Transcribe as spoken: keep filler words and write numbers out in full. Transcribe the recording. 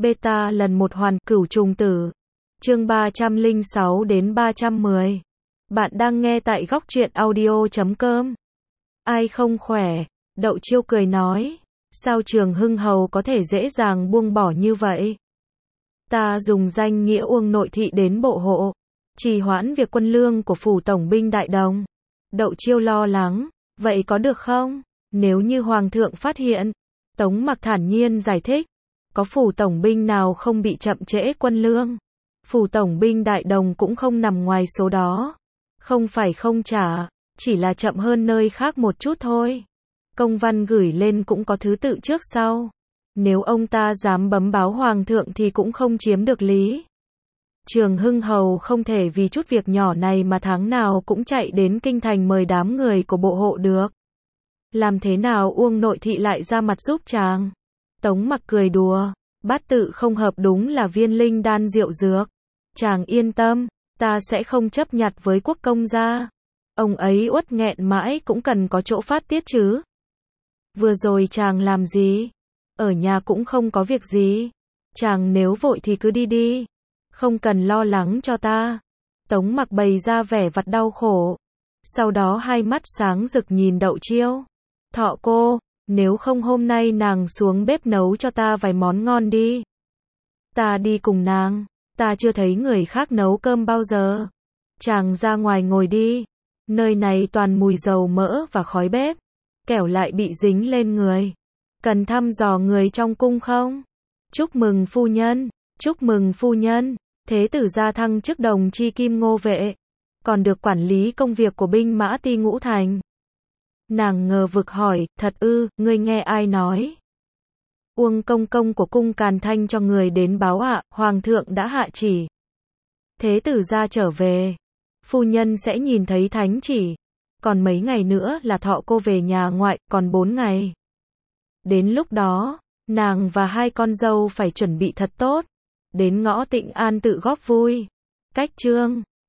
Beta lần một hoàn cửu trùng tử. Chương ba trăm lẻ sáu đến ba trăm mười. Bạn đang nghe tại góc truyện audio chấm com. Ai không khỏe? Đậu Chiêu cười nói. Sao Trường Hưng Hầu có thể dễ dàng buông bỏ như vậy? Ta dùng danh nghĩa Uông nội thị đến bộ hộ, trì hoãn việc quân lương của phủ tổng binh Đại Đồng. Đậu Chiêu lo lắng. Vậy có được không? Nếu như Hoàng thượng phát hiện. Tống Mặc thản nhiên giải thích. Có phủ tổng binh nào không bị chậm trễ quân lương? Phủ tổng binh Đại Đồng cũng không nằm ngoài số đó. Không phải không trả, chỉ là chậm hơn nơi khác một chút thôi. Công văn gửi lên cũng có thứ tự trước sau. Nếu ông ta dám bấm báo Hoàng thượng thì cũng không chiếm được lý. Trường Hưng Hầu không thể vì chút việc nhỏ này mà tháng nào cũng chạy đến kinh thành mời đám người của bộ hộ được. Làm thế nào Uông nội thị lại ra mặt giúp chàng? Tống Mặc cười đùa. Bát tự không hợp đúng là viên linh đan rượu dược. Chàng yên tâm, ta sẽ không chấp nhặt với quốc công gia. Ông ấy uất nghẹn mãi cũng cần có chỗ phát tiết chứ. Vừa rồi chàng làm gì? Ở nhà cũng không có việc gì. Chàng nếu vội thì cứ đi đi. Không cần lo lắng cho ta. Tống Mặc bày ra vẻ vặt đau khổ. Sau đó hai mắt sáng rực nhìn Đậu Chiêu. Thọ cô, nếu không hôm nay nàng xuống bếp nấu cho ta vài món ngon đi. Ta đi cùng nàng. Ta chưa thấy người khác nấu cơm bao giờ. Chàng ra ngoài ngồi đi. Nơi này toàn mùi dầu mỡ và khói bếp. Kẻo lại bị dính lên người. Cần thăm dò người trong cung không? Chúc mừng phu nhân. Chúc mừng phu nhân. Thế tử gia thăng chức đồng chi kim ngô vệ. Còn được quản lý công việc của binh mã ti ngũ thành. Nàng ngờ vực hỏi, thật ư, ngươi nghe ai nói? Uông công công của cung Càn Thanh cho người đến báo ạ, Hoàng thượng đã hạ chỉ. Thế tử gia trở về. Phu nhân sẽ nhìn thấy thánh chỉ. Còn mấy ngày nữa là thọ cô về nhà ngoại, còn bốn ngày. Đến lúc đó, nàng và hai con dâu phải chuẩn bị thật tốt. Đến ngõ Tịnh An tự góp vui. Cách chương